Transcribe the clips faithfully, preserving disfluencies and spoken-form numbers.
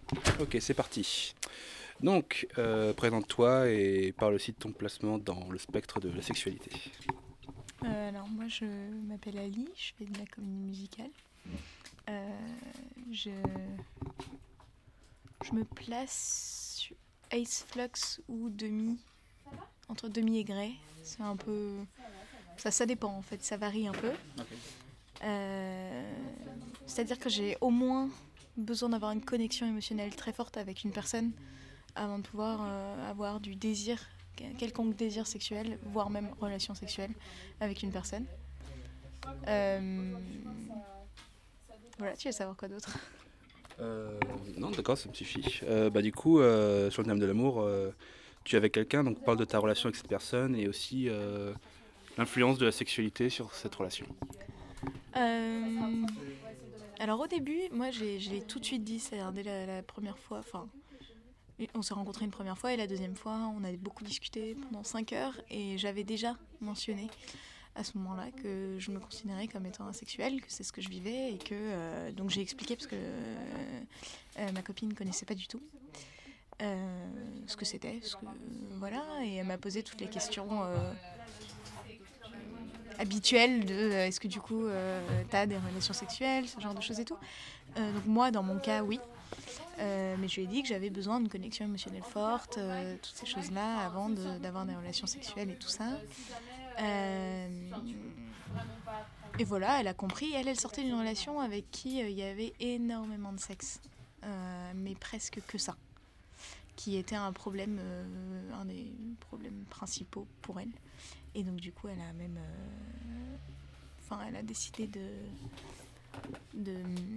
Ok, c'est parti. Donc, euh, présente-toi et parle aussi de ton placement dans le spectre de la sexualité. Euh, alors moi je m'appelle Ali, je fais de la comédie musicale. Euh, je, je me place sur Ace Flux ou Demi, entre Demi et Grey. C'est un peu... Ça, ça dépend en fait, ça varie un peu. Euh, c'est-à-dire que j'ai au moins besoin d'avoir une connexion émotionnelle très forte avec une personne avant de pouvoir euh, avoir du désir, quelconque désir sexuel, voire même relation sexuelle avec une personne. Euh, voilà, tu veux savoir quoi d'autre? Euh, non, d'accord, ça me suffit. Euh, bah, du coup, euh, sur le thème de l'amour, euh, tu es avec quelqu'un, donc parle de ta relation avec cette personne et aussi euh, l'influence de la sexualité sur cette relation. Euh, alors au début, moi j'ai, je l'ai tout de suite dit, c'est-à-dire dès la, la première fois, enfin on s'est rencontrés une première fois et la deuxième fois on a beaucoup discuté pendant cinq heures et j'avais déjà mentionné à ce moment-là que je me considérais comme étant asexuelle, que c'est ce que je vivais et que euh, donc j'ai expliqué parce que euh, euh, ma copine ne connaissait pas du tout euh, ce que c'était, ce que, voilà, et elle m'a posé toutes les questions euh, habituelles de euh, est-ce que du coup euh, t'as des relations sexuelles, ce genre de choses et tout. Euh, donc moi dans mon cas oui. Euh, mais je lui ai dit que j'avais besoin d'une connexion émotionnelle forte, euh, toutes ces choses-là, avant de, d'avoir des relations sexuelles et tout ça. Euh, et voilà, elle a compris. Elle, elle sortait d'une relation avec qui euh, il y avait énormément de sexe, euh, mais presque que ça, qui était un problème, euh, un des problèmes principaux pour elle. Et donc du coup, elle a même, euh, enfin, elle a décidé de, de,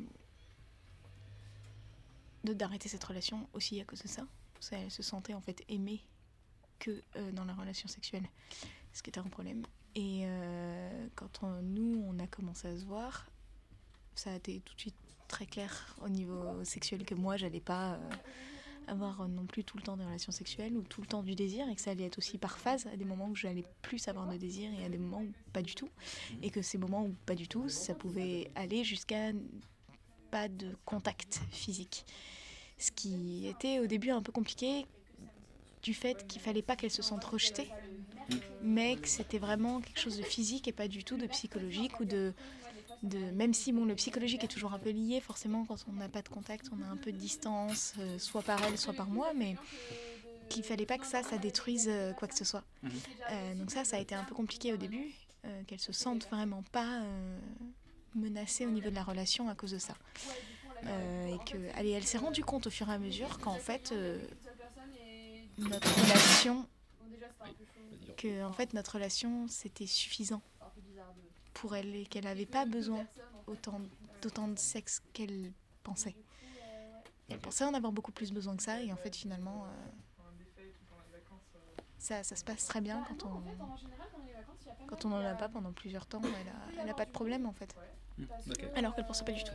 de d'arrêter cette relation aussi à cause de ça. Ça, elle se sentait en fait aimée que euh, dans la relation sexuelle, ce qui était un problème. Et euh, quand on, nous, on a commencé à se voir, ça a été tout de suite très clair au niveau sexuel que moi, j'allais pas euh, avoir non plus tout le temps des relations sexuelles ou tout le temps du désir, et que ça allait être aussi par phase, à des moments où j'allais plus avoir de désir et à des moments où pas du tout. Et que ces moments où pas du tout, ça pouvait aller jusqu'à pas de contact physique. Ce qui était au début un peu compliqué du fait qu'il fallait pas qu'elle se sente rejetée, mais que c'était vraiment quelque chose de physique et pas du tout de psychologique ou de, de même si bon le psychologique est toujours un peu lié, forcément quand on n'a pas de contact on a un peu de distance, euh, soit par elle soit par moi, mais qu'il fallait pas que ça ça détruise euh, quoi que ce soit. Euh, donc ça ça a été un peu compliqué au début, euh, qu'elle se sente vraiment pas euh, menacée au niveau de la relation à cause de ça. Euh, et que allez, elle s'est rendue compte au fur et à mesure qu'en fait euh, notre relation que en fait notre relation c'était suffisant pour elle et qu'elle n'avait pas besoin autant, d'autant de sexe qu'elle pensait. Elle pensait en avoir beaucoup plus besoin que ça et en fait finalement euh, ça, ça se passe très bien quand on quand on n'en a pas pendant plusieurs temps. Elle a, elle a pas de problème en fait. Mmh, ok. Alors qu'elle pensait pas du tout.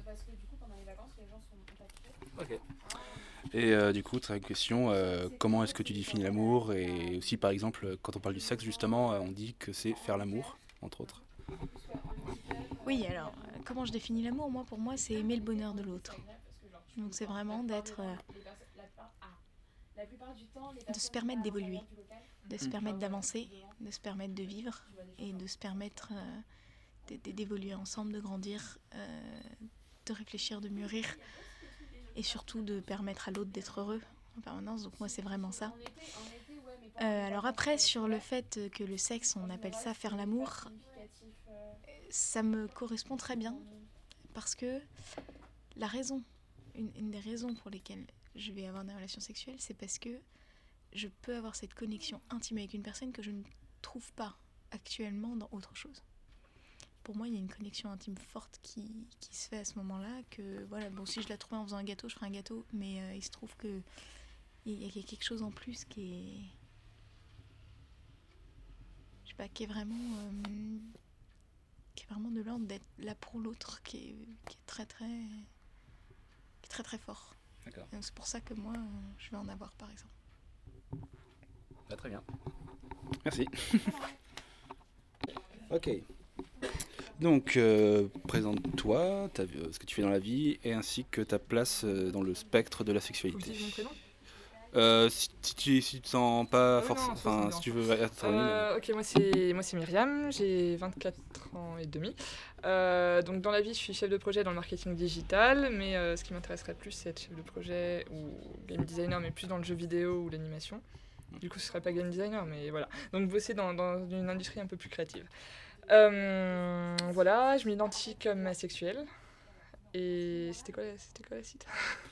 Ok. Et euh, du coup, très question, euh, comment est-ce que tu définis l'amour? Et aussi, par exemple, quand on parle du sexe, justement, euh, on dit que c'est faire l'amour, entre autres. Oui, alors euh, comment je définis l'amour? Moi, pour moi, c'est aimer le bonheur de l'autre. Donc c'est vraiment d'être euh, de se permettre d'évoluer, de se permettre d'avancer, de se permettre de vivre et de se permettre euh, d'évoluer ensemble, de grandir, euh, de réfléchir, de mûrir et surtout de permettre à l'autre d'être heureux en permanence. Donc moi c'est vraiment ça. Euh, alors après sur le fait que le sexe on appelle ça faire l'amour, ça me correspond très bien parce que la raison, une, une des raisons pour lesquelles je vais avoir des relations sexuelles, c'est parce que je peux avoir cette connexion intime avec une personne que je ne trouve pas actuellement dans autre chose. Pour moi, il y a une connexion intime forte qui, qui se fait à ce moment-là. Que voilà, bon, si je la trouvais en faisant un gâteau, je ferais un gâteau, mais euh, il se trouve que il y a quelque chose en plus qui est, je sais pas, qui est vraiment, euh, qui est vraiment de l'ordre d'être là pour l'autre, qui est, qui est très très, qui est très très fort. D'accord. Donc c'est pour ça que moi, euh, je vais en avoir, par exemple. Ah, très bien. Merci. Ok. Donc, euh, présente-toi, ta- euh, ce que tu fais dans la vie, et ainsi que ta place euh, dans le spectre de la Faut que je sexualité. dise mon prénom. Euh, si, si tu si tu te sens pas Ah oui, forcément, non, ça, ça me enfin, si dérange tu pas. veux être anonyme. Euh, ok, moi c'est moi c'est Myriam, j'ai vingt-quatre ans et demi. Euh, donc dans la vie, je suis chef de projet dans le marketing digital, mais euh, ce qui m'intéresserait plus, c'est être chef de projet ou game designer, mais plus dans le jeu vidéo ou l'animation. Du coup, ce serait pas game designer, mais voilà. Donc bosser dans, dans une industrie un peu plus créative. Euh, voilà, je m'identifie comme asexuelle. Et c'était quoi, la- c'était quoi la suite?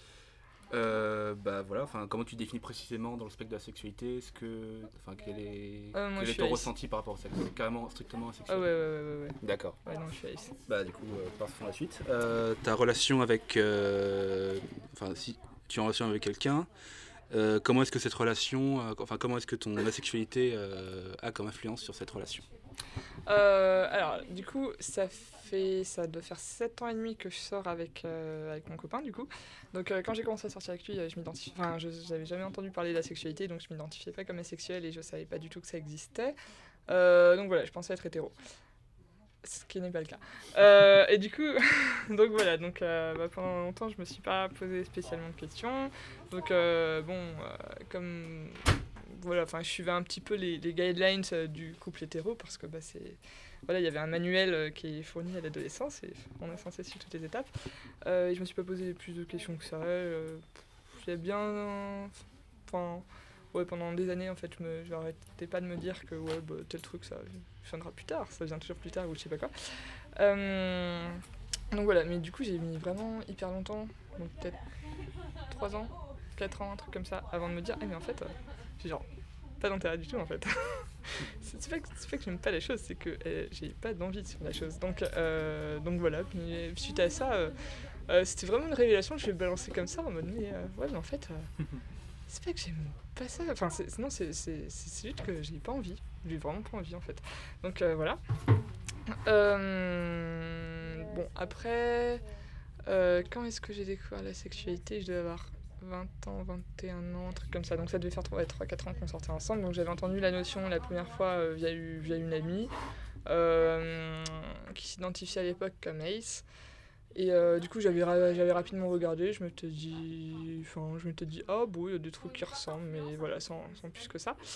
Euh, bah voilà, enfin, comment tu définis précisément dans le spectre de la sexualité? Est-ce que, enfin, quel est, Euh, moi, quel je est suis ton ace. ressenti par rapport au sexe? Carrément, strictement Ah asexuel. ouais, ouais, ouais, ouais, ouais. D'accord. Ouais, non, je suis ace. Bah du coup, euh, passons à la suite. Euh, ta relation avec, euh, enfin, si tu es en relation avec quelqu'un, euh, comment est-ce que cette relation, euh, enfin, comment est-ce que ton asexualité euh, a comme influence sur cette relation? Euh, alors, du coup, ça fait, ça doit faire sept ans et demi que je sors avec, euh, avec mon copain, du coup. Donc, euh, quand j'ai commencé à sortir avec lui, euh, je m'identifiais, enfin, je j'avais jamais entendu parler de la sexualité, donc je m'identifiais pas comme asexuel et je savais pas du tout que ça existait. Euh, donc voilà, je pensais être hétéro. Ce qui n'est pas le cas. Euh, et du coup, donc voilà, donc euh, bah, pendant longtemps, je me suis pas posé spécialement de questions. Donc euh, bon, euh, comme voilà, enfin, je suivais un petit peu les, les guidelines euh, du couple hétéro parce que bah, c'est voilà, il y avait un manuel euh, qui est fourni à l'adolescence et on est censé suivre toutes les étapes. Euh, et je me suis pas posé plus de questions que ça. Euh, j'ai bien, enfin, ouais, pendant des années en fait, je me, j'arrêtais pas de me dire que ouais, bah, tel truc ça viendra plus tard, ça vient toujours plus tard ou je sais pas quoi. Euh, donc voilà, mais du coup j'ai mis vraiment hyper longtemps, donc peut-être trois ans, quatre ans, un truc comme ça, avant de me dire, ah mais en fait, euh, j'ai genre pas d'intérêt du tout en fait. c'est, c'est, pas que, c'est pas que j'aime pas la chose, c'est que euh, j'ai pas d'envie sur la chose. Donc, euh, donc voilà, puis suite à ça, euh, euh, c'était vraiment une révélation que je vais balancer comme ça en mode, mais euh, ouais, mais en fait, euh, c'est pas que j'aime pas ça, enfin, c'est, non, c'est, c'est, c'est, c'est juste que j'ai pas envie, j'ai vraiment pas envie en fait. Donc euh, voilà. Euh, bon, après, euh, quand est-ce que j'ai découvert la sexualité? Je devais avoir vingt ans, vingt et un ans, un truc comme ça. Donc ça devait faire ouais, trois quatre ans qu'on sortait ensemble. Donc j'avais entendu la notion la première fois euh, via, via une amie euh, qui s'identifiait à l'époque comme Ace. Et euh, du coup, j'avais, ra- j'avais rapidement regardé. Je m'étais dit, enfin, je m'étais dit, ah bon, il y a des trucs qui ressemblent, mais voilà, sans, sans plus que ça.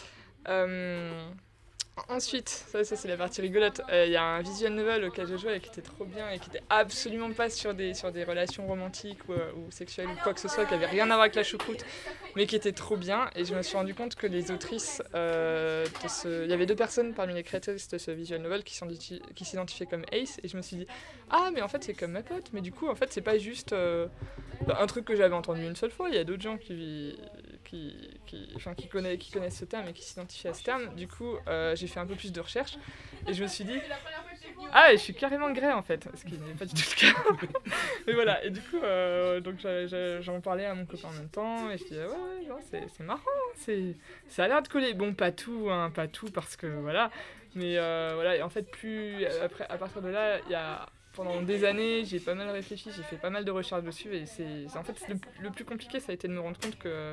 Euh, Ensuite, ça, ça c'est la partie rigolote, il euh, y a un visual novel auquel j'ai joué et qui était trop bien et qui était absolument pas sur des, sur des relations romantiques ou, euh, ou sexuelles ou quoi que ce soit, qui avait rien à voir avec la choucroute, mais qui était trop bien. Et je me suis rendu compte que les autrices, euh, de ce... il y avait deux personnes parmi les créatrices de ce visual novel qui, qui s'identifiaient comme Ace, et je me suis dit, ah mais en fait c'est comme ma pote, mais du coup en fait c'est pas juste euh, un truc que j'avais entendu une seule fois, il y a d'autres gens qui... Qui, qui, enfin, qui, connaissent, qui connaissent ce terme et qui s'identifient à ce terme. Du coup, euh, j'ai fait un peu plus de recherches et je me suis dit, ah, je suis carrément grey en fait, ce qui n'est pas du tout le cas. Mais voilà, et du coup, euh, donc j'en parlais à mon copain en même temps et je disais, ouais, ouais, ouais c'est, c'est marrant, c'est, ça a l'air de coller. Bon, pas tout, hein, pas tout parce que voilà, mais euh, voilà, et en fait, plus après, à partir de là, il y a. Pendant des années, j'ai pas mal réfléchi, j'ai fait pas mal de recherches dessus et c'est, c'est en fait le, le plus compliqué, ça a été de me rendre compte que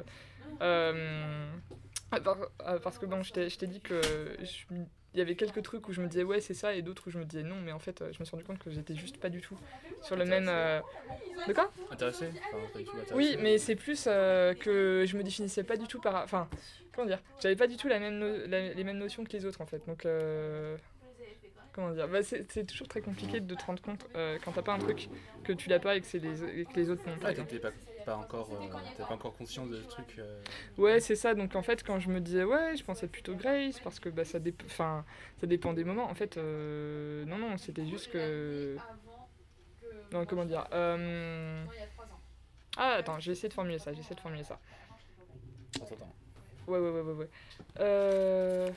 Euh, parce que bon, je t'ai, je t'ai dit que il y avait quelques trucs où je me disais ouais c'est ça et d'autres où je me disais non, mais en fait je me suis rendu compte que j'étais juste pas du tout sur le même euh... de quoi intéressé, enfin, pas du tout intéressé. Oui, mais c'est plus euh, que je me définissais pas du tout par, enfin comment dire, j'avais pas du tout la même no... la... les mêmes notions que les autres en fait, donc euh... comment dire, bah, c'est, c'est toujours très compliqué de te rendre compte euh, quand t'as pas un truc que tu l'as pas et que, c'est les... et que les autres n'ont pas. Ah, t'étais pas, pas encore, euh, t'es pas encore conscient de ce truc. Euh... Ouais, c'est ça. Donc en fait, quand je me disais ouais, je pensais plutôt Grace parce que bah, ça, dép- ça dépend des moments. En fait, euh... non, non, c'était juste que. Non, comment dire euh... Ah, attends, j'ai essayé de formuler ça. J'ai essayé de formuler ça. Attends, attends. Ouais, ouais, ouais, ouais, ouais. Euh...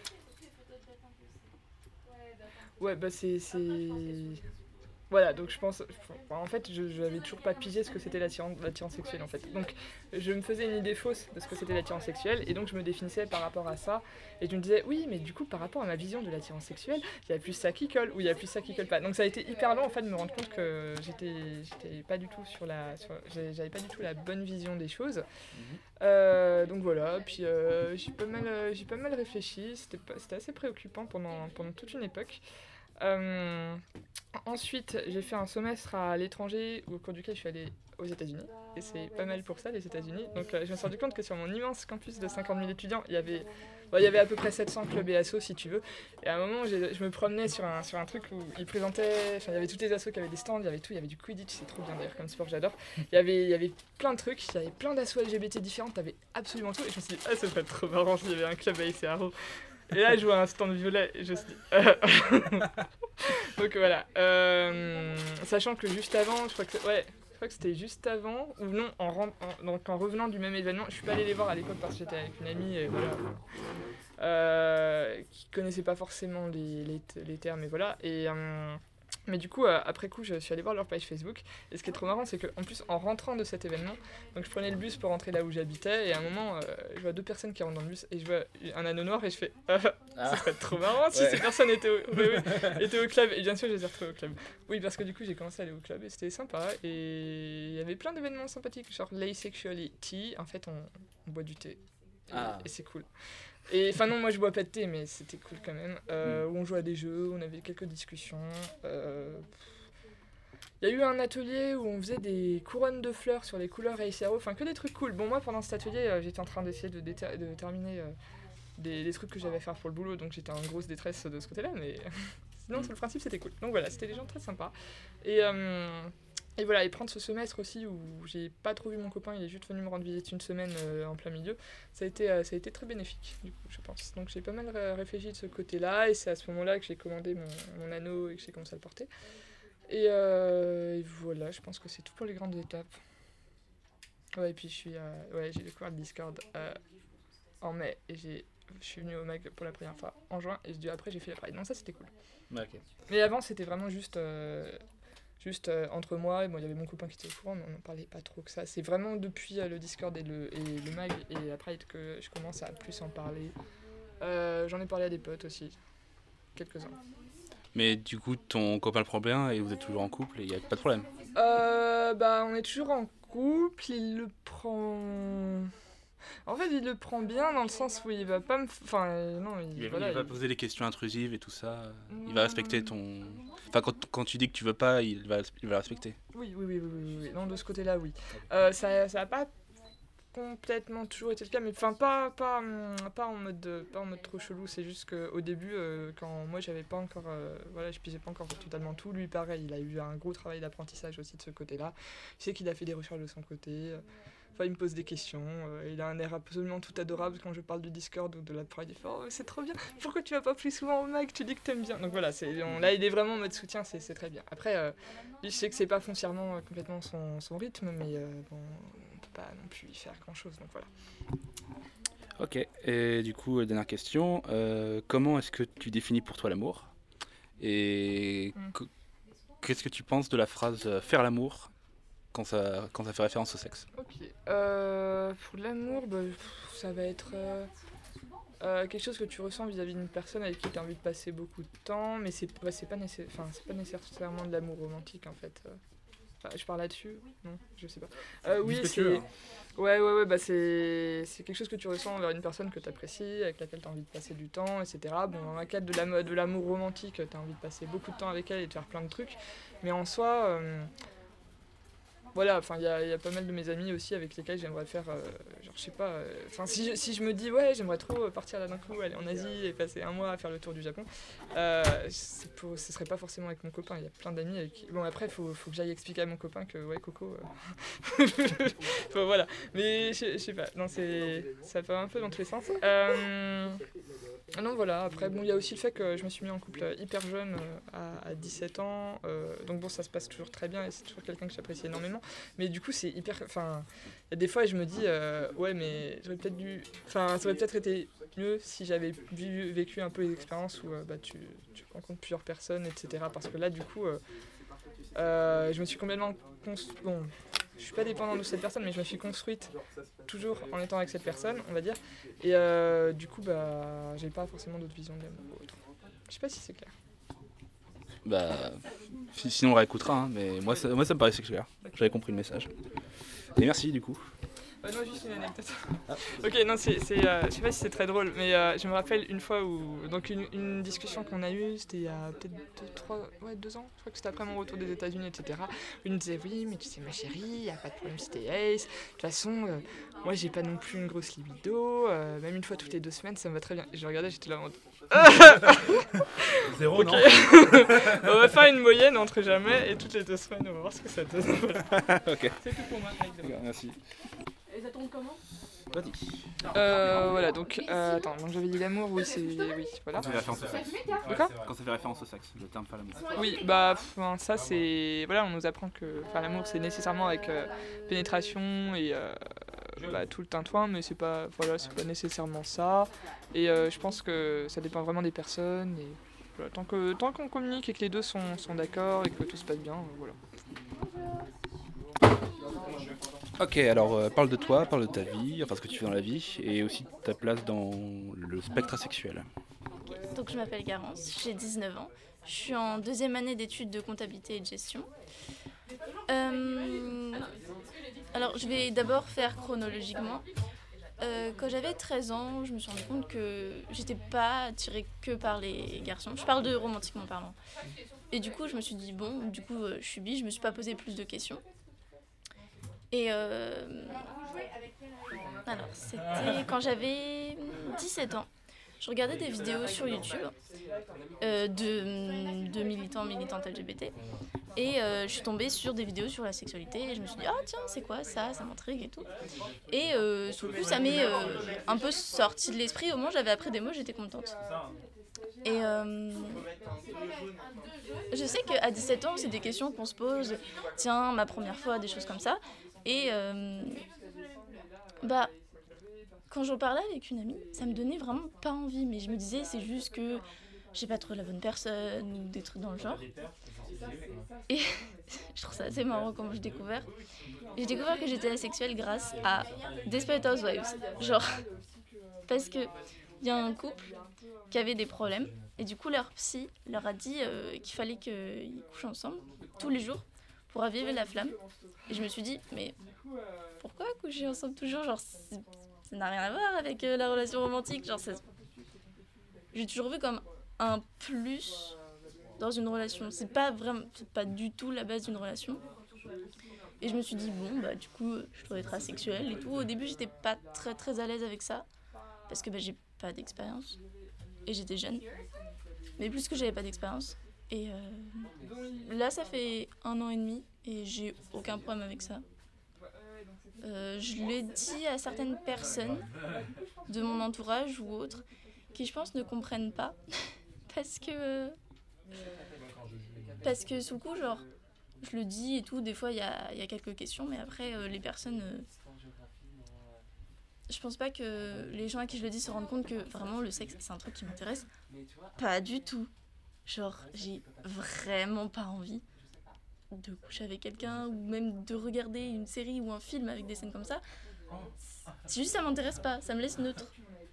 Ouais, bah c'est, c'est... Voilà, donc je pense... En fait, je n'avais toujours pas pigé ce que c'était l'attirance, l'attirance sexuelle, en fait. Donc, je me faisais une idée fausse de ce que c'était l'attirance sexuelle, et donc je me définissais par rapport à ça, et je me disais, oui, mais du coup, par rapport à ma vision de l'attirance sexuelle, il y a plus ça qui colle, ou il y a plus ça qui colle pas. Donc ça a été hyper long, en fait, de me rendre compte que j'étais, j'étais pas du tout sur la... Sur, j'avais pas du tout la bonne vision des choses. Mm-hmm. Euh, donc voilà, puis euh, j'ai, pas mal, j'ai pas mal réfléchi, c'était, pas, c'était assez préoccupant pendant, pendant toute une époque. Euh, ensuite, j'ai fait un semestre à l'étranger au cours duquel je suis allée aux États-Unis. Et c'est pas mal pour ça, les États-Unis. Donc euh, je me suis rendu compte que sur mon immense campus de cinquante mille étudiants, il y avait, bon, il y avait à peu près sept cents clubs et assos, si tu veux. Et à un moment, j'ai, je me promenais sur un, sur un truc où ils présentaient, enfin, il y avait toutes les assos qui avaient des stands, il y avait tout, il y avait du Quidditch, c'est trop bien d'ailleurs comme sport, j'adore. Il y avait, il y avait plein de trucs, il y avait plein d'assos L G B T différentes, t'avais absolument tout. Et je me suis dit, ah, ça serait trop marrant s'il y avait un club A C R O. Et là, je vois un stand violet et je me suis dit... Donc voilà. Euh, sachant que juste avant, je crois que, ouais, je crois que c'était juste avant, ou non, en, en, donc en revenant du même événement, je suis pas allée les voir à l'époque parce que j'étais avec une amie, et voilà, euh, qui connaissait pas forcément les, les, les termes, et voilà. Et... Euh, Mais du coup, euh, après coup, je suis allée voir leur page Facebook. Et ce qui est trop marrant, c'est qu'en plus, en rentrant de cet événement, donc je prenais le bus pour rentrer là où j'habitais. Et à un moment, euh, je vois deux personnes qui rentrent dans le bus. Et je vois un anneau noir. Et je fais ah, ah. Ça serait trop marrant si ouais. ces personnes étaient au, oui, oui, étaient au club. Et bien sûr, je les ai retrouvées au club. Oui, parce que du coup, j'ai commencé à aller au club. Et c'était sympa. Et il y avait plein d'événements sympathiques. Genre l'asexuality. En fait, on, on boit du thé. Et, ah. et c'est cool. Et enfin non, moi je bois pas de thé, mais c'était cool quand même. Euh, mm. Où on jouait à des jeux, on avait quelques discussions. Il euh... y a eu un atelier où on faisait des couronnes de fleurs sur les couleurs A C R O, enfin que des trucs cool. Bon, moi pendant cet atelier, euh, j'étais en train d'essayer de, déter- de terminer euh, des, des trucs que j'avais à faire pour le boulot, donc j'étais en grosse détresse de ce côté-là, mais sinon mm. sur le principe c'était cool. Donc voilà, c'était des gens très sympas. Et... Euh... Et voilà, et prendre ce semestre aussi où j'ai pas trop vu mon copain, il est juste venu me rendre visite une semaine euh, en plein milieu, ça a, été, euh, ça a été très bénéfique, du coup, je pense. Donc j'ai pas mal ré- réfléchi de ce côté-là, et c'est à ce moment-là que j'ai commandé mon, mon anneau et que j'ai commencé à le porter. Et, euh, et voilà, je pense que c'est tout pour les grandes étapes. Ouais, et puis je suis, euh, ouais, j'ai découvert le Discord euh, en mai, et j'ai, je suis venue au Mag pour la première fois en juin, et après j'ai fait la Pride. Donc ça c'était cool. Okay. Mais avant c'était vraiment juste... Euh, Juste euh, entre moi, et bon, il y avait mon copain qui était au courant, mais on n'en parlait pas trop que ça. C'est vraiment depuis euh, le Discord et le, et le mag et après que je commence à plus en parler. Euh, j'en ai parlé à des potes aussi, quelques-uns. Mais du coup, ton copain le prend bien et vous êtes toujours en couple et il n'y a pas de problème? euh, Bah, on est toujours en couple, il le prend... En fait, il le prend bien dans le sens où il va pas me... Enfin, euh, non, il, il, voilà, il va il... poser des questions intrusives et tout ça. Il va respecter ton... Enfin, quand, quand tu dis que tu veux pas, il va, il va respecter. Oui, oui, oui, oui, oui, oui. Non, de ce côté-là, oui. Euh, ça, ça a pas complètement toujours été le cas, mais enfin, pas, pas, pas, en mode, pas en mode trop chelou. C'est juste qu'au début, euh, quand moi, j'avais pas encore... Euh, voilà, je pisais pas encore totalement tout. Lui, pareil, il a eu un gros travail d'apprentissage aussi de ce côté-là. Je sais qu'il a fait des recherches de son côté. Enfin, il me pose des questions, euh, il a un air absolument tout adorable quand je parle du Discord ou de la Pride. Il fait oh, c'est trop bien, pourquoi tu vas pas plus souvent au mag, tu dis que t'aimes bien. Donc voilà, c'est, on, là il est vraiment en mode soutien, c'est, c'est très bien. Après, euh, je sais que c'est pas foncièrement euh, complètement son, son rythme, mais euh, bon, on peut pas non plus y faire grand chose, donc voilà. Ok, et du coup, dernière question, euh, comment est-ce que tu définis pour toi l'amour? Et mm. qu- qu'est-ce que tu penses de la phrase euh, faire l'amour? Quand ça, quand ça fait référence au sexe. Ok. Euh, pour l'amour, bah, ça va être euh, euh, quelque chose que tu ressens vis-à-vis d'une personne avec qui tu as envie de passer beaucoup de temps, mais c'est, bah, c'est, pas, nécess- c'est pas nécessairement de l'amour romantique en fait. Enfin, je parle là-dessus? Non, je sais pas. Euh, oui, c'est... Veux, hein. Ouais, ouais, ouais, bah c'est... c'est quelque chose que tu ressens envers une personne que tu apprécies, avec laquelle tu as envie de passer du temps, et cetera. Bon, dans le cadre de, la, de l'amour romantique, tu as envie de passer beaucoup de temps avec elle et de faire plein de trucs, mais en soi... Euh, Voilà, enfin, il y, y a pas mal de mes amis aussi avec lesquels j'aimerais faire, euh, genre, je sais pas, enfin, euh, si, je, si je me dis, ouais, j'aimerais trop partir là d'un coup, aller en Asie et passer un mois à faire le tour du Japon, euh, c'est pour, ce serait pas forcément avec mon copain, il y a plein d'amis avec qui... Bon, après, il faut, faut que j'aille expliquer à mon copain que, ouais, Coco, euh... enfin, voilà, mais je, je sais pas, non, c'est, ça va un peu dans tous les sens. Euh... Non, voilà, après, bon, il y a aussi le fait que je me suis mis en couple hyper jeune, euh, à, à dix-sept ans, euh, donc bon, ça se passe toujours très bien et c'est toujours quelqu'un que j'apprécie énormément. Mais du coup, c'est hyper... Enfin, il y a des fois, je me dis, euh, ouais, mais j'aurais peut-être dû... Enfin, ça aurait peut-être été mieux si j'avais vu, vécu un peu les expériences où euh, bah, tu, tu rencontres plusieurs personnes, et cetera. Parce que là, du coup, euh, euh, je me suis complètement... Cons... Bon, je suis pas dépendante de cette personne, mais je me suis construite toujours en étant avec cette personne, on va dire. Et euh, du coup, bah, j'ai pas forcément d'autres visions de l'amour ou autre. Je sais pas si c'est clair. Bah, sinon on réécoutera, hein, mais moi ça, moi ça me paraissait clair. J'avais compris le message. Et merci du coup. Bah, Euh, non, juste une anecdote. Ok, non, c'est, c'est, euh, je sais pas si c'est très drôle, mais euh, je me rappelle une fois où, donc une, une discussion qu'on a eue, c'était il y a peut-être deux, trois, ouais, deux ans, je crois que c'était après mon retour des États-Unis, et cetera. Où il me disait, oui, mais tu sais, ma chérie, il n'y a pas de problème si t'es ace. De toute façon, euh, moi, j'ai pas non plus une grosse libido, euh, même une fois toutes les deux semaines, ça me va très bien. Et je regardais, j'étais là en mode. Zéro, Ok. non. On va faire une moyenne entre jamais et toutes les deux semaines, on va voir ce que ça donne. Ok, C'est tout pour moi. d'accord, merci. Et ça tombe comment? Vas-y. Euh, voilà, donc, euh, attends, donc j'avais dit l'amour, oui, c'est. Oui, voilà. Quand ça fait référence au sexe. De quoi? Quand ça fait référence au sexe, le terme faire l'amour. Oui, bah, enfin, ça c'est. Voilà, on nous apprend que faire l'amour c'est nécessairement avec euh, pénétration et euh, bah, tout le tintouin, mais c'est pas, voilà, c'est pas nécessairement ça. Et euh, je pense que ça dépend vraiment des personnes. Et voilà, tant, que, tant qu'on communique et que les deux sont, sont d'accord et que tout se passe bien, euh, voilà. Ok, alors euh, parle de toi, parle de ta vie, enfin ce que tu fais dans la vie, et aussi de ta place dans le spectre asexuel. Donc je m'appelle Garance, j'ai dix-neuf ans. Je suis en deuxième année d'études de comptabilité et de gestion. Euh, alors je vais d'abord faire chronologiquement. Euh, quand j'avais treize ans, je me suis rendu compte que j'étais pas attirée que par les garçons. Je parle de romantiquement parlant. Et du coup je me suis dit bon, du coup euh, je suis bi, je me suis pas posé plus de questions. Et euh, alors c'était quand j'avais dix-sept ans. Je regardais des vidéos sur YouTube euh, de, de militants, militantes L G B T. Et euh, je suis tombée sur des vidéos sur la sexualité et je me suis dit ah tiens c'est quoi ça, ça m'intrigue et tout. Et euh, sur le coup ça m'est euh, un peu sorti de l'esprit, au moins j'avais appris des mots, j'étais contente. Et euh, je sais qu'à dix-sept ans c'est des questions qu'on se pose, tiens ma première fois, des choses comme ça. Et euh, bah quand j'en parlais avec une amie, ça me donnait vraiment pas envie, mais je me disais c'est juste que j'ai pas trouvé la bonne personne ou des trucs dans le genre. Et je trouve ça assez marrant comment j'ai découvert. J'ai découvert que j'étais asexuelle grâce à Desperate Housewives. Genre, parce que il y a un couple qui avait des problèmes et du coup leur psy leur a dit euh, qu'il fallait qu'ils couchent ensemble tous les jours pour raviver la flamme. Et je me suis dit, mais pourquoi coucher ensemble toujours? Genre, c'est... ça n'a rien à voir avec euh, la relation romantique. Genre, c'est... j'ai toujours vu comme un plus dans une relation. C'est pas vraiment, c'est pas du tout la base d'une relation. Et je me suis dit, bon, bah, du coup, je dois être asexuelle et tout. Au début, j'étais pas très très à l'aise avec ça parce que bah, j'ai pas d'expérience et j'étais jeune. Mais plus que j'avais pas d'expérience. Et euh, là, ça fait un an et demi et j'ai aucun problème avec ça. Euh, je l'ai dit à certaines personnes de mon entourage ou autres qui, je pense, ne comprennent pas parce que parce que sous le coup, genre, je le dis et tout. Des fois, il y a, y a quelques questions, mais après, euh, les personnes, euh, je pense pas que les gens à qui je le dis se rendent compte que vraiment le sexe, c'est un truc qui m'intéresse. Pas du tout. Genre, j'ai vraiment pas envie de coucher avec quelqu'un ou même de regarder une série ou un film avec des scènes comme ça. C'est juste ça m'intéresse pas, ça me laisse neutre.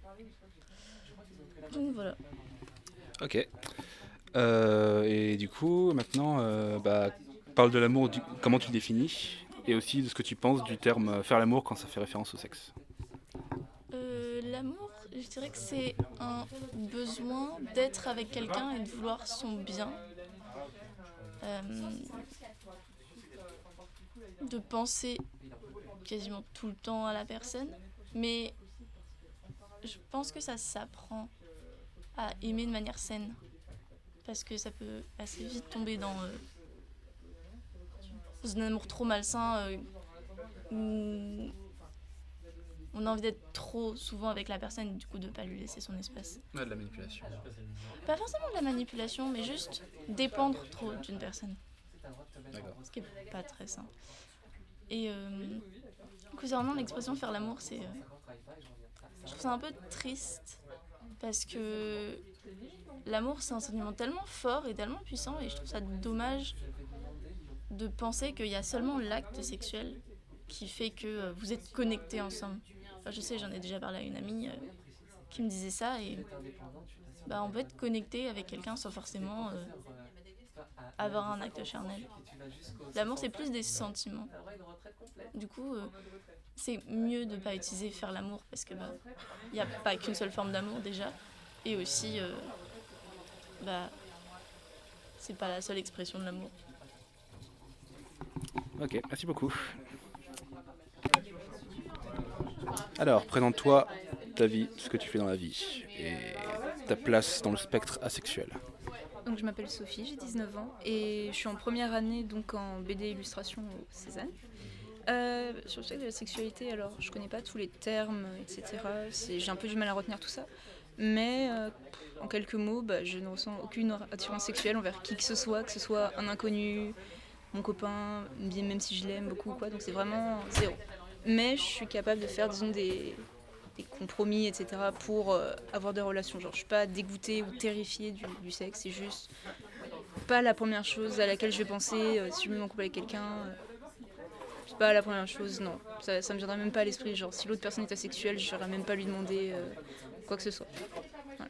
Donc voilà. Ok. Euh, et du coup, maintenant, euh, bah, parle de l'amour, du- comment tu le définis, et aussi de ce que tu penses du terme euh, faire l'amour quand ça fait référence au sexe. Euh, l'amour, je dirais que c'est un besoin d'être avec quelqu'un et de vouloir son bien. Euh, de penser quasiment tout le temps à la personne, mais je pense que ça s'apprend à aimer de manière saine, parce que ça peut assez vite tomber dans, euh, dans un amour trop malsain euh, où on a envie d'être trop souvent avec la personne et du coup de ne pas lui laisser son espace. Ouais, de la manipulation. Pas forcément de la manipulation, mais juste dépendre trop d'une personne. D'accord. Ce qui est pas très sain. Et euh, concernant l'expression faire l'amour, c'est, euh, je trouve ça un peu triste parce que l'amour c'est un sentiment tellement fort et tellement puissant et je trouve ça dommage de penser qu'il y a seulement l'acte sexuel qui fait que euh, vous êtes connectés ensemble. Enfin, je sais, j'en ai déjà parlé à une amie euh, qui me disait ça et bah, on peut être connecté avec quelqu'un sans forcément euh, avoir un acte charnel. L'amour c'est plus des sentiments. Du coup, euh, c'est mieux de ne pas utiliser faire l'amour parce que bah, y a pas qu'une seule forme d'amour déjà. Et aussi, euh, bah, c'est pas la seule expression de l'amour. Ok, merci beaucoup. Alors, présente-toi ta vie, ce que tu fais dans la vie et ta place dans le spectre asexuel. Donc je m'appelle Sophie, j'ai dix-neuf ans et je suis en première année donc en B D illustration au Cézanne. Euh, sur le sujet de la sexualité, alors je connais pas tous les termes, et cetera. C'est, j'ai un peu du mal à retenir tout ça. Mais euh, en quelques mots, bah, je ne ressens aucune attirance sexuelle envers qui que ce soit, que ce soit un inconnu, mon copain, même si je l'aime beaucoup, quoi. Donc c'est vraiment zéro. Mais je suis capable de faire, disons, des, des compromis, et cetera pour euh, avoir des relations. Genre, je suis pas dégoûtée ou terrifiée du, du sexe, c'est juste pas la première chose à laquelle je vais penser euh, si je me mets en couple avec quelqu'un. Euh, c'est pas la première chose, non. Ça, ça me viendrait même pas à l'esprit. Genre, si l'autre personne est asexuelle, je n'irais même pas lui demander euh, quoi que ce soit. Voilà.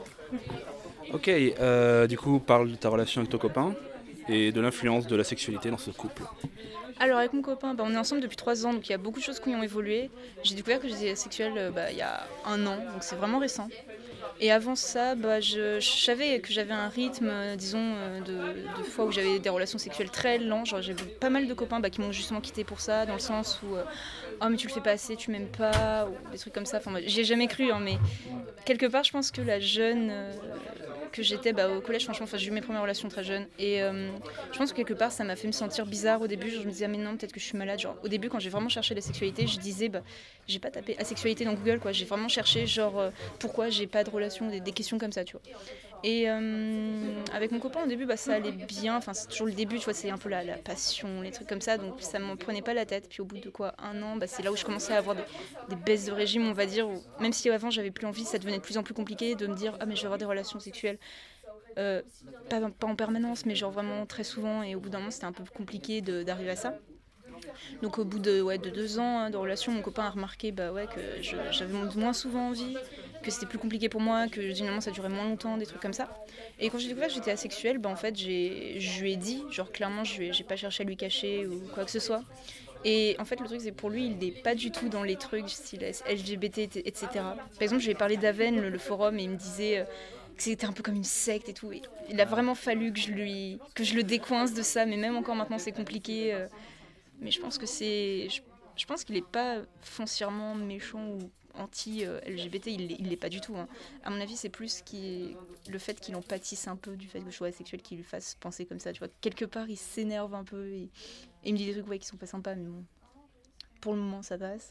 Ok, euh, du coup, parle de ta relation avec ton copain et de l'influence de la sexualité dans ce couple. Alors avec mon copain, bah, on est ensemble depuis trois ans, donc il y a beaucoup de choses qui ont évolué. J'ai découvert que j'étais asexuelle euh, bah, il y a un an, donc c'est vraiment récent. Et avant ça, bah, je, je savais que j'avais un rythme, euh, disons, euh, de, de fois où j'avais des relations sexuelles très lents. Genre j'avais pas mal de copains bah, qui m'ont justement quitté pour ça, dans le sens où euh, oh mais tu le fais pas assez, tu m'aimes pas, ou des trucs comme ça. Enfin, moi, j'y ai jamais cru, hein, mais quelque part, je pense que la jeune euh, que j'étais bah, au collège, franchement, j'ai eu mes premières relations très jeunes. Et euh, je pense que quelque part, ça m'a fait me sentir bizarre au début. Genre, je me disais, ah, mais non, peut-être que je suis malade. Genre, au début, quand j'ai vraiment cherché la sexualité, je disais, bah, j'ai pas tapé asexualité dans Google, quoi. J'ai vraiment cherché, genre, euh, pourquoi j'ai pas de relation, des, des questions comme ça, tu vois. Et euh, avec mon copain, au début, bah, ça allait bien. Enfin, c'est toujours le début, tu vois, c'est un peu la, la passion, les trucs comme ça. Donc, ça m'en prenait pas la tête. Puis, au bout de quoi, un an, bah, c'est là où je commençais à avoir des, des baisses de régime, on va dire. Où, même si avant, j'avais plus envie, ça devenait de plus en plus compliqué de me dire, ah, mais je vais avoir des relations sexuelles. Euh, pas, pas en permanence, mais genre vraiment très souvent. Et au bout d'un moment, c'était un peu compliqué de, d'arriver à ça. Donc au bout de, ouais, de deux ans hein, de relation, mon copain a remarqué bah, ouais, que je, j'avais moins souvent envie, que c'était plus compliqué pour moi, que généralement ça durait moins longtemps, des trucs comme ça. Et quand j'ai découvert que j'étais asexuelle, bah, en fait, j'ai, je lui ai dit, genre clairement, je lui ai, j'ai pas cherché à lui cacher ou quoi que ce soit. Et en fait, le truc, c'est que pour lui, il n'est pas du tout dans les trucs style L G B T, et cetera. Par exemple, je lui ai parlé d'Aven, le, le forum, et il me disait... Euh, que c'était un peu comme une secte et tout. Et il a vraiment fallu que je, lui, que je le décoince de ça, mais même encore maintenant c'est compliqué. Euh, mais je pense que c'est... Je, je pense qu'il n'est pas foncièrement méchant ou anti-L G B T, il ne l'est pas du tout. Hein. À mon avis, c'est plus qui, le fait qu'il en pâtisse un peu du fait que je sois asexuelle qui lui fasse penser comme ça. Tu vois. Quelque part, il s'énerve un peu et, et il me dit des trucs ouais, qui sont pas sympas, mais bon, pour le moment, ça passe.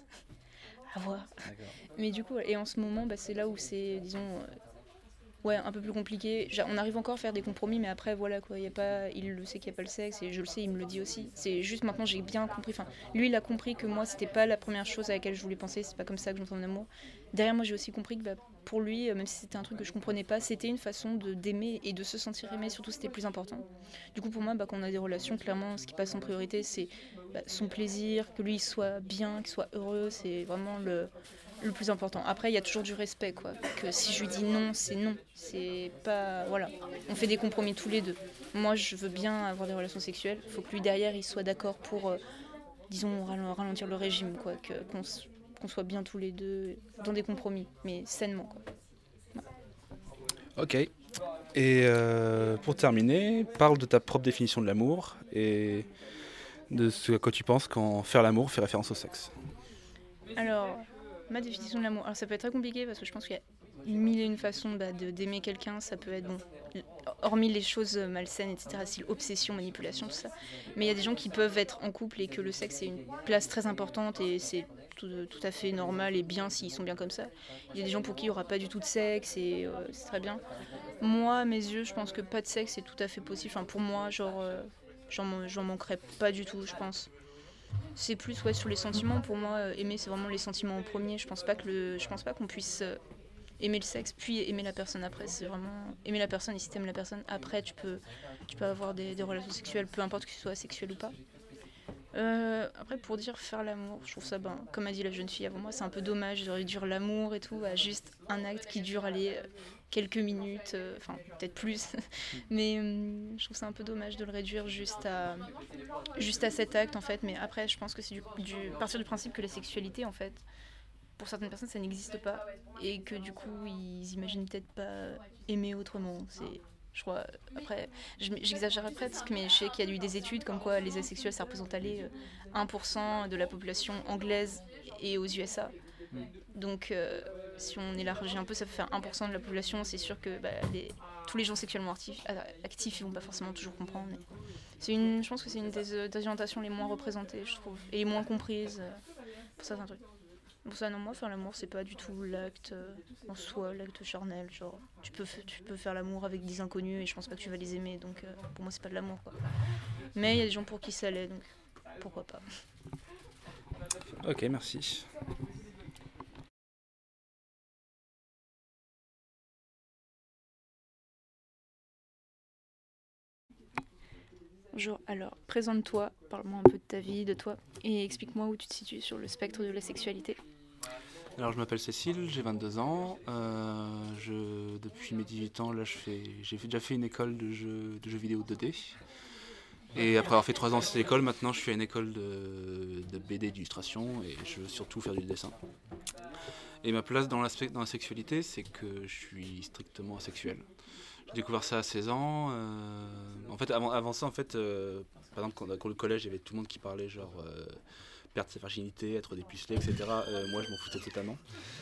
À voir. D'accord. Mais du coup, et en ce moment, bah, c'est là où c'est, disons... Euh, Ouais, un peu plus compliqué. On arrive encore à faire des compromis, mais après, voilà, quoi. Y a pas, il le sait qu'il n'y a pas le sexe, et je le sais, il me le dit aussi. C'est juste maintenant, j'ai bien compris. Enfin, lui, il a compris que moi, c'était pas la première chose à laquelle je voulais penser, c'est pas comme ça que j'entends mon amour. Derrière, moi, j'ai aussi compris que bah, pour lui, même si c'était un truc que je comprenais pas, c'était une façon de, d'aimer et de se sentir aimé, surtout, c'était plus important. Du coup, pour moi, bah, quand on a des relations, clairement, ce qui passe en priorité, c'est bah, son plaisir, que lui, il soit bien, qu'il soit heureux, c'est vraiment le. le plus important. Après, il y a toujours du respect, quoi. Que si je lui dis non, c'est non. C'est pas... Voilà. On fait des compromis tous les deux. Moi, je veux bien avoir des relations sexuelles. Il faut que lui, derrière, il soit d'accord pour, euh, disons, ralentir le régime, quoi. Que, qu'on, qu'on soit bien tous les deux dans des compromis, mais sainement, quoi. Voilà. Ok. Et euh, pour terminer, parle de ta propre définition de l'amour et de ce à quoi tu penses quand faire l'amour fait référence au sexe. Alors... Ma définition de l'amour, alors ça peut être très compliqué parce que je pense qu'il y a mille et une façons bah, de, d'aimer quelqu'un, ça peut être bon, hormis les choses malsaines, et cetera, style obsession, manipulation, tout ça. Mais il y a des gens qui peuvent être en couple et que le sexe est une place très importante et c'est tout, tout à fait normal et bien s'ils sont bien comme ça. Il y a des gens pour qui il n'y aura pas du tout de sexe et euh, c'est très bien. Moi, à mes yeux, je pense que pas de sexe c'est tout à fait possible. Enfin, pour moi, genre, euh, j'en, j'en manquerais pas du tout, je pense. C'est plus ouais, sur les sentiments. Pour moi, euh, aimer, c'est vraiment les sentiments en premier. Je pense pas que le, je pense pas qu'on puisse euh, aimer le sexe puis aimer la personne après. C'est vraiment aimer la personne et si t'aimes la personne, après tu peux, tu peux avoir des, des relations sexuelles, peu importe que ce soit sexuel ou pas. Euh, après, pour dire faire l'amour, je trouve ça, ben, comme a dit la jeune fille avant moi, c'est un peu dommage de réduire l'amour et tout à juste un acte qui dure, allez, quelques minutes, enfin euh, peut-être plus, mais euh, je trouve ça un peu dommage de le réduire juste à, juste à cet acte en fait. Mais après, je pense que c'est du, du, partir du principe que la sexualité en fait, pour certaines personnes, ça n'existe pas et que du coup, ils imaginent peut-être pas aimer autrement. C'est Je crois, après, j'exagère presque, mais je sais qu'il y a eu des études comme quoi les asexuels, ça représente aller un pour cent de la population anglaise et aux U S A. Donc, euh, si on élargit un peu, ça peut faire un pour cent de la population. C'est sûr que bah, les, tous les gens sexuellement actifs, actifs, ils vont pas forcément toujours comprendre. Mais c'est une, je pense que c'est une des, des orientations les moins représentées, je trouve, et les moins comprises euh, pour certains trucs. Pour ça, non, moi, faire l'amour, c'est pas du tout l'acte euh, en soi, l'acte charnel. Genre, tu peux, tu peux faire l'amour avec des inconnus et je pense pas que tu vas les aimer, donc euh, pour moi, c'est pas de l'amour, quoi. Mais il y a des gens pour qui ça l'est, donc pourquoi pas. Ok, merci. Bonjour, alors, présente-toi, parle-moi un peu de ta vie, de toi, et explique-moi où tu te situes sur le spectre de la sexualité. Alors je m'appelle Cécile, j'ai vingt-deux ans, euh, je, depuis mes dix-huit ans, là, je fais, j'ai déjà fait une école de jeux, de jeux vidéo deux D. Et après avoir fait trois ans à cette école, maintenant je suis à une école de, de B D d'illustration et je veux surtout faire du dessin. Et ma place dans, dans la sexualité, c'est que je suis strictement asexuel. J'ai découvert ça à seize ans. Euh, en fait, avant, avant ça, en fait, euh, par exemple, quand, quand le collège, il y avait tout le monde qui parlait genre... Euh, perdre sa virginité, être dépucelé, et cetera. Euh, moi, je m'en foutais totalement.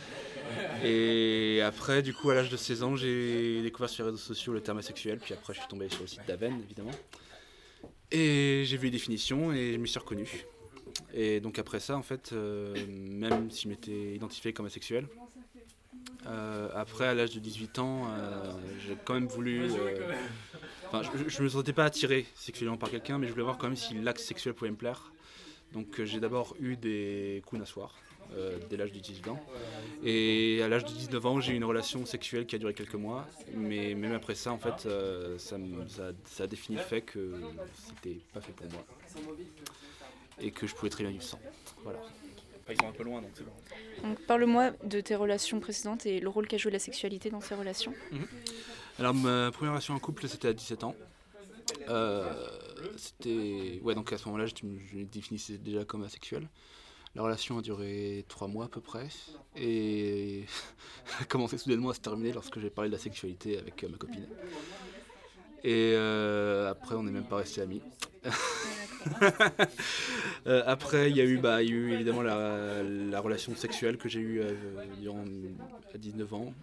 Et après, du coup, à l'âge de seize ans, j'ai découvert sur les réseaux sociaux le terme asexuel, puis après, je suis tombé sur le site d'Aven, évidemment. Et j'ai vu les définitions et je m'y suis reconnu. Et donc après ça, en fait, euh, même si je m'étais identifié comme asexuel, euh, après, à l'âge de dix-huit ans, euh, j'ai quand même voulu... Euh, enfin, je ne me sentais pas attiré sexuellement par quelqu'un, mais je voulais voir quand même si l'acte sexuel pouvait me plaire. Donc euh, j'ai d'abord eu des coups nassoirs euh, dès l'âge de dix-huit ans. Et à l'âge de dix-neuf ans, j'ai eu une relation sexuelle qui a duré quelques mois. Mais même après ça, en fait, euh, ça, ça, ça a défini le fait que c'était pas fait pour moi. Et que je pouvais très bien vivre sans. Voilà. Enfin, ils sont un peu loin, donc c'est bon. Donc, parle-moi de tes relations précédentes et le rôle qu'a joué la sexualité dans ces relations. Mmh. Alors ma première relation en couple, c'était à dix-sept ans. Euh, c'était ouais donc à ce moment-là je, je me définissais déjà comme asexuel. La relation a duré trois mois à peu près et a commencé soudainement à se terminer lorsque j'ai parlé de la sexualité avec euh, ma copine. Et euh, après on n'est même pas restés amis. euh, après il y a eu bah il y a eu évidemment la, la relation sexuelle que j'ai eue euh, durant à dix-neuf ans.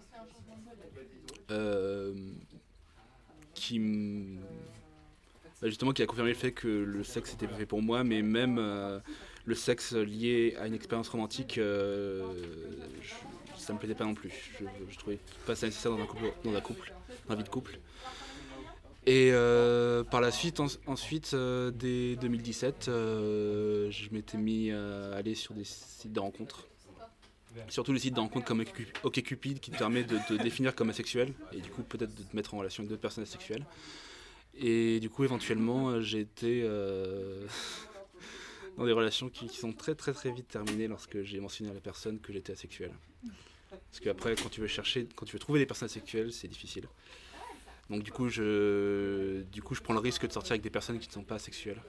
Euh, qui m... justement qui a confirmé le fait que le sexe était fait pour moi, mais même euh, le sexe lié à une expérience romantique, euh, je, ça me plaisait pas non plus. Je, je trouvais pas ça nécessaire dans un couple, dans un couple, dans la vie de couple. Et euh, par la suite, en, ensuite, euh, dès deux mille dix-sept, euh, je m'étais mis à aller sur des sites de rencontres. Surtout les sites de rencontres comme OkCupid qui te permet de te définir comme asexuel et du coup peut-être de te mettre en relation avec d'autres personnes asexuelles. Et du coup éventuellement j'ai été euh, dans des relations qui, qui sont très très très vite terminées lorsque j'ai mentionné à la personne que j'étais asexuel. Parce qu'après quand tu veux chercher, quand tu veux trouver des personnes asexuelles, c'est difficile. Donc du coup je, du coup je prends le risque de sortir avec des personnes qui ne sont pas asexuelles.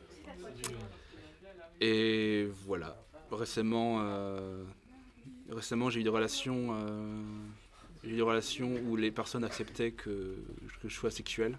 Et voilà. Récemment euh, Récemment, j'ai eu des relations, euh, j'ai eu des relations où les personnes acceptaient que, que je sois asexuel,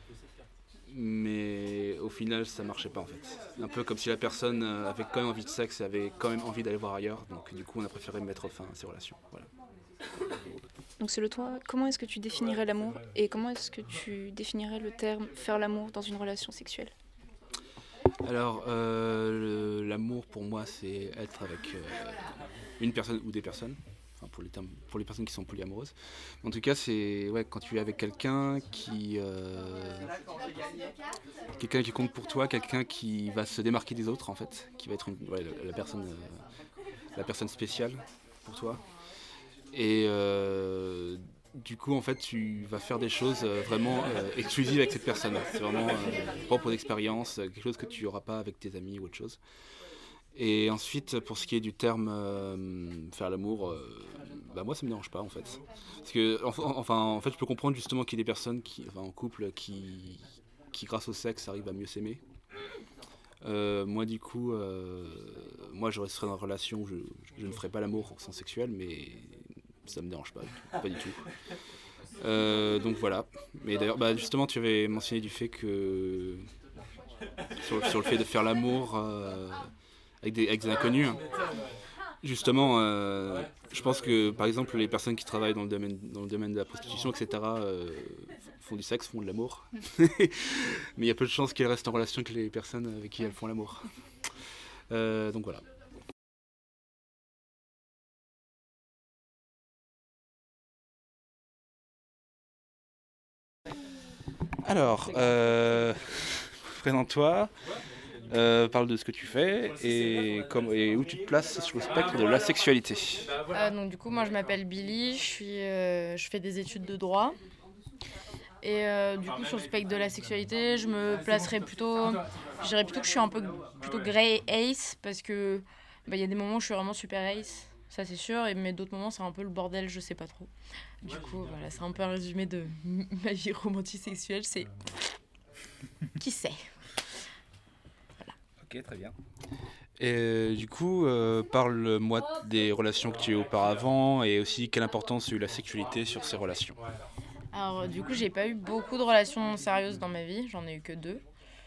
mais au final, ça marchait pas en fait. Un peu comme si la personne avait quand même envie de sexe et avait quand même envie d'aller voir ailleurs, donc du coup, on a préféré mettre fin à ces relations. Voilà. Donc selon toi, comment est-ce que tu définirais l'amour et comment est-ce que tu définirais le terme faire l'amour dans une relation sexuelle ? Alors, euh, le, l'amour pour moi, c'est être avec euh, une personne ou des personnes, enfin pour, les termes, pour les personnes qui sont polyamoureuses. En tout cas, c'est ouais, quand tu es avec quelqu'un qui, euh, quelqu'un qui compte pour toi, quelqu'un qui va se démarquer des autres en fait, qui va être une, ouais, la, la, personne, euh, la personne spéciale pour toi. Et euh, du coup, en fait, tu vas faire des choses euh, vraiment euh, exclusives avec cette personne. C'est vraiment euh, propre d'expérience, quelque chose que tu n'auras pas avec tes amis ou autre chose. Et ensuite, pour ce qui est du terme euh, faire l'amour, euh, bah moi ça me dérange pas en fait. Parce que enfin, enfin, en fait je peux comprendre justement qu'il y ait des personnes qui, enfin, en couple qui, qui grâce au sexe arrivent à mieux s'aimer. Euh, moi du coup, euh, moi je resterai dans une relation où je, je ne ferai pas l'amour sans sexuel, mais ça me dérange pas, pas du tout. Euh, donc voilà. Mais d'ailleurs, bah, justement tu avais mentionné du fait que sur, sur le fait de faire l'amour. Euh, Avec des, avec des inconnus. Justement, euh, je pense que par exemple les personnes qui travaillent dans le domaine, dans le domaine de la prostitution, et cetera, euh, font du sexe, font de l'amour. Mais il y a peu de chances qu'elles restent en relation avec les personnes avec qui elles font l'amour. Euh, donc voilà. Alors, euh, présente-toi. Euh, parle de ce que tu fais et, comme, et où tu te places sur le spectre de la sexualité. Euh, donc du coup, moi je m'appelle Billy, je, suis, euh, je fais des études de droit. Et euh, du coup, sur le spectre de la sexualité, je me placerais plutôt... Je dirais plutôt que je suis un peu plutôt grey ace, parce que bah, y a des moments où je suis vraiment super ace, ça c'est sûr, et, mais d'autres moments c'est un peu le bordel, je sais pas trop. Du coup, voilà, c'est un peu un résumé de ma vie romantique sexuelle, c'est... Qui sait ? Ok, très bien. Et du coup, euh, parle-moi des relations que tu as eues auparavant et aussi quelle importance a eu la sexualité sur ces relations. Alors, du coup, j'ai pas eu beaucoup de relations sérieuses dans ma vie, j'en ai eu que deux.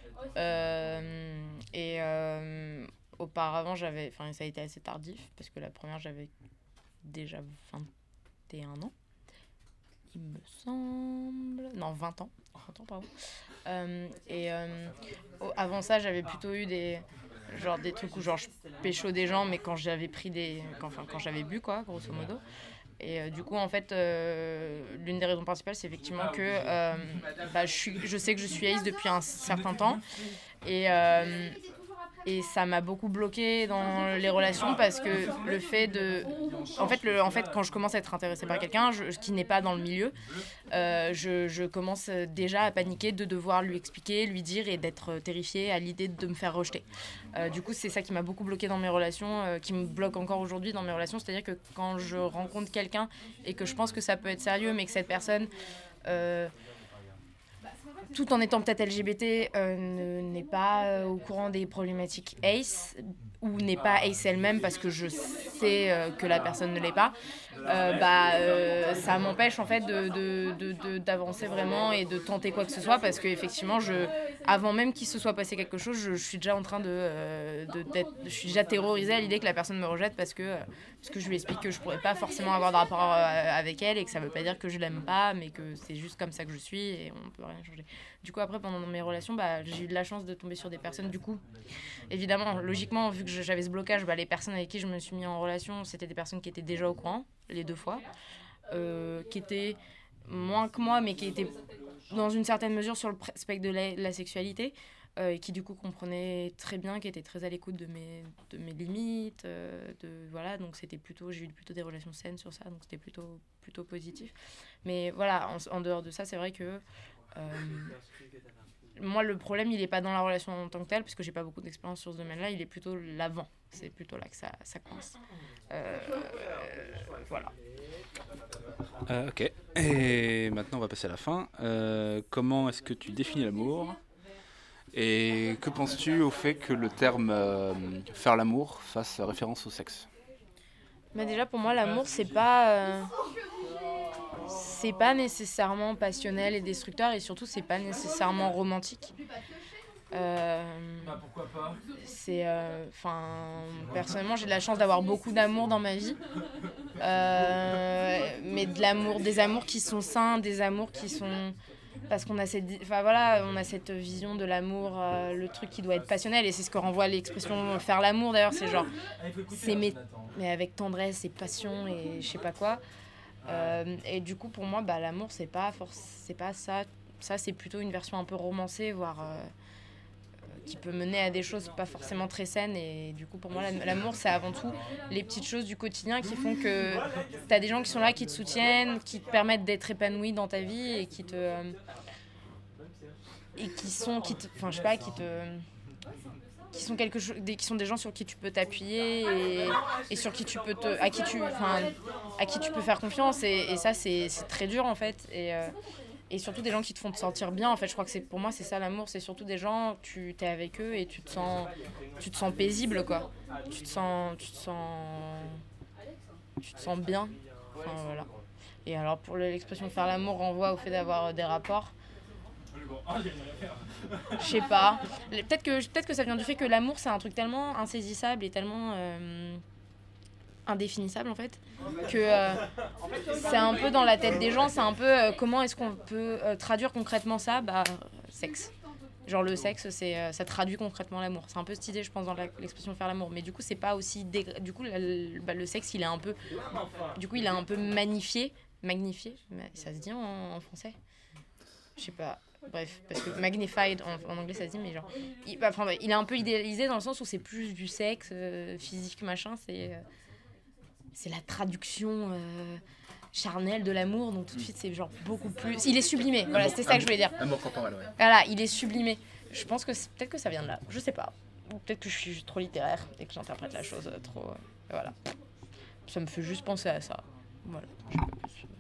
Euh, et euh, auparavant, j'avais, enfin, ça a été assez tardif parce que la première, j'avais déjà vingt et un ans, il me semble. Non, vingt ans. vingt ans, pardon. Euh, et euh, avant ça, j'avais plutôt eu des, genre, des trucs où genre, je pécho des gens, mais quand j'avais pris des. Quand, enfin, quand j'avais bu, quoi, grosso modo. Et euh, du coup, en fait, euh, l'une des raisons principales, c'est effectivement que euh, bah, je, suis, je sais que je suis ace depuis un certain temps. Et. Euh, Et ça m'a beaucoup bloquée dans les relations parce que le fait de... En fait, le, en fait quand je commence à être intéressée par quelqu'un, je, qui n'est pas dans le milieu, euh, je, je commence déjà à paniquer de devoir lui expliquer, lui dire et d'être terrifiée à l'idée de me faire rejeter. Euh, du coup, c'est ça qui m'a beaucoup bloquée dans mes relations, euh, qui me bloque encore aujourd'hui dans mes relations. C'est-à-dire que quand je rencontre quelqu'un et que je pense que ça peut être sérieux, mais que cette personne... Euh, tout en étant peut-être L G B T, euh, ne, n'est pas euh, au courant des problématiques ace, ou n'est pas ace elle-même parce que je sais euh, que la personne ne l'est pas, euh, bah, euh, ça m'empêche en fait de, de, de, de, d'avancer vraiment et de tenter quoi que ce soit parce qu'effectivement, je, avant même qu'il se soit passé quelque chose, je, je suis déjà en train de, euh, de d'être, je suis déjà terrorisée à l'idée que la personne me rejette parce que, parce que je lui explique que je pourrais pas forcément avoir de rapport avec elle et que ça veut pas dire que je l'aime pas, mais que c'est juste comme ça que je suis et on peut rien changer. Du coup, après, pendant mes relations, bah, j'ai eu de la chance de tomber sur des personnes. Du coup, évidemment, logiquement, vu que j'avais ce blocage, bah, les personnes avec qui je me suis mis en relation, c'était des personnes qui étaient déjà au courant, les deux fois, euh, qui étaient moins que moi, mais qui étaient dans une certaine mesure sur le spectre de la, de la sexualité, euh, et qui du coup comprenaient très bien, qui étaient très à l'écoute de mes, de mes limites. Euh, de, voilà, donc c'était plutôt, j'ai eu plutôt des relations saines sur ça, donc c'était plutôt, plutôt positif. Mais voilà, en, en dehors de ça, c'est vrai que Euh, moi, le problème, il n'est pas dans la relation en tant que telle, parce que j'ai pas beaucoup d'expérience sur ce domaine-là, il est plutôt l'avant. C'est plutôt là que ça, ça coince. Euh, voilà. Euh, ok. Et maintenant, on va passer à la fin. Euh, comment est-ce que tu définis l'amour ? Et que penses-tu au fait que le terme euh, faire l'amour fasse référence au sexe ? Mais déjà, pour moi, l'amour, c'est pas... Euh... c'est pas nécessairement passionnel et destructeur et surtout c'est pas nécessairement romantique. Euh, c'est, enfin, euh, personnellement j'ai de la chance d'avoir beaucoup d'amour dans ma vie, euh, mais de l'amour, des amours qui sont sains, des amours qui sont, parce qu'on a cette, enfin voilà, on a cette vision de l'amour, euh, le truc qui doit être passionnel et c'est ce que renvoie l'expression faire l'amour d'ailleurs, c'est genre, c'est mais, mais avec tendresse et passion et je sais pas quoi. Euh, et du coup pour moi bah, l'amour c'est pas, forc- c'est pas ça, ça c'est plutôt une version un peu romancée voire euh, qui peut mener à des choses pas forcément très saines. Et du coup, pour moi, l'amour, c'est avant tout les petites choses du quotidien qui font que tu as des gens qui sont là, qui te soutiennent, qui te permettent d'être épanoui dans ta vie et qui te... et qui sont... Qui te, enfin, je sais pas, qui te... qui sont quelque chose, qui sont des gens sur qui tu peux t'appuyer et, et sur qui tu peux te, à qui tu, enfin, à qui tu peux faire confiance et, et ça c'est, c'est très dur en fait et, euh, et surtout des gens qui te font te sentir bien en fait. Je crois que c'est, pour moi c'est ça l'amour, c'est surtout des gens, tu t'es avec eux et tu te sens, tu te sens paisible quoi, tu te sens, tu te sens, tu te sens bien, enfin voilà. Et alors pour l'expression faire l'amour renvoie au fait d'avoir des rapports. Je sais pas. Peut-être que, peut-être que ça vient du fait que l'amour, c'est un truc tellement insaisissable et tellement euh, indéfinissable, en fait, que euh, c'est un peu dans la tête des gens, c'est un peu euh, comment est-ce qu'on peut euh, traduire concrètement ça ? Bah, sexe. Genre le sexe, c'est, euh, ça traduit concrètement l'amour. C'est un peu cette idée, je pense, dans la, l'expression faire l'amour. Mais du coup, c'est pas aussi... Dég... Du coup, le, bah, le sexe, il est un peu... Du coup, il est un peu magnifié. Magnifié, ça se dit en, en français ? Je sais pas... Bref, parce que magnified en, en anglais ça se dit, mais genre il, bah, enfin, il est un peu idéalisé dans le sens où c'est plus du sexe euh, physique machin, c'est euh, c'est la traduction euh, charnelle de l'amour, donc tout de suite c'est genre beaucoup plus, il est sublimé, voilà, c'était ça que je voulais dire. Amour corporel, ouais. Voilà, il est sublimé. Je pense que c'est, peut-être que ça vient de là, je sais pas, ou peut-être que je suis trop littéraire et que j'interprète la chose trop, euh, voilà. Ça me fait juste penser à ça, voilà. Je sais pas plus.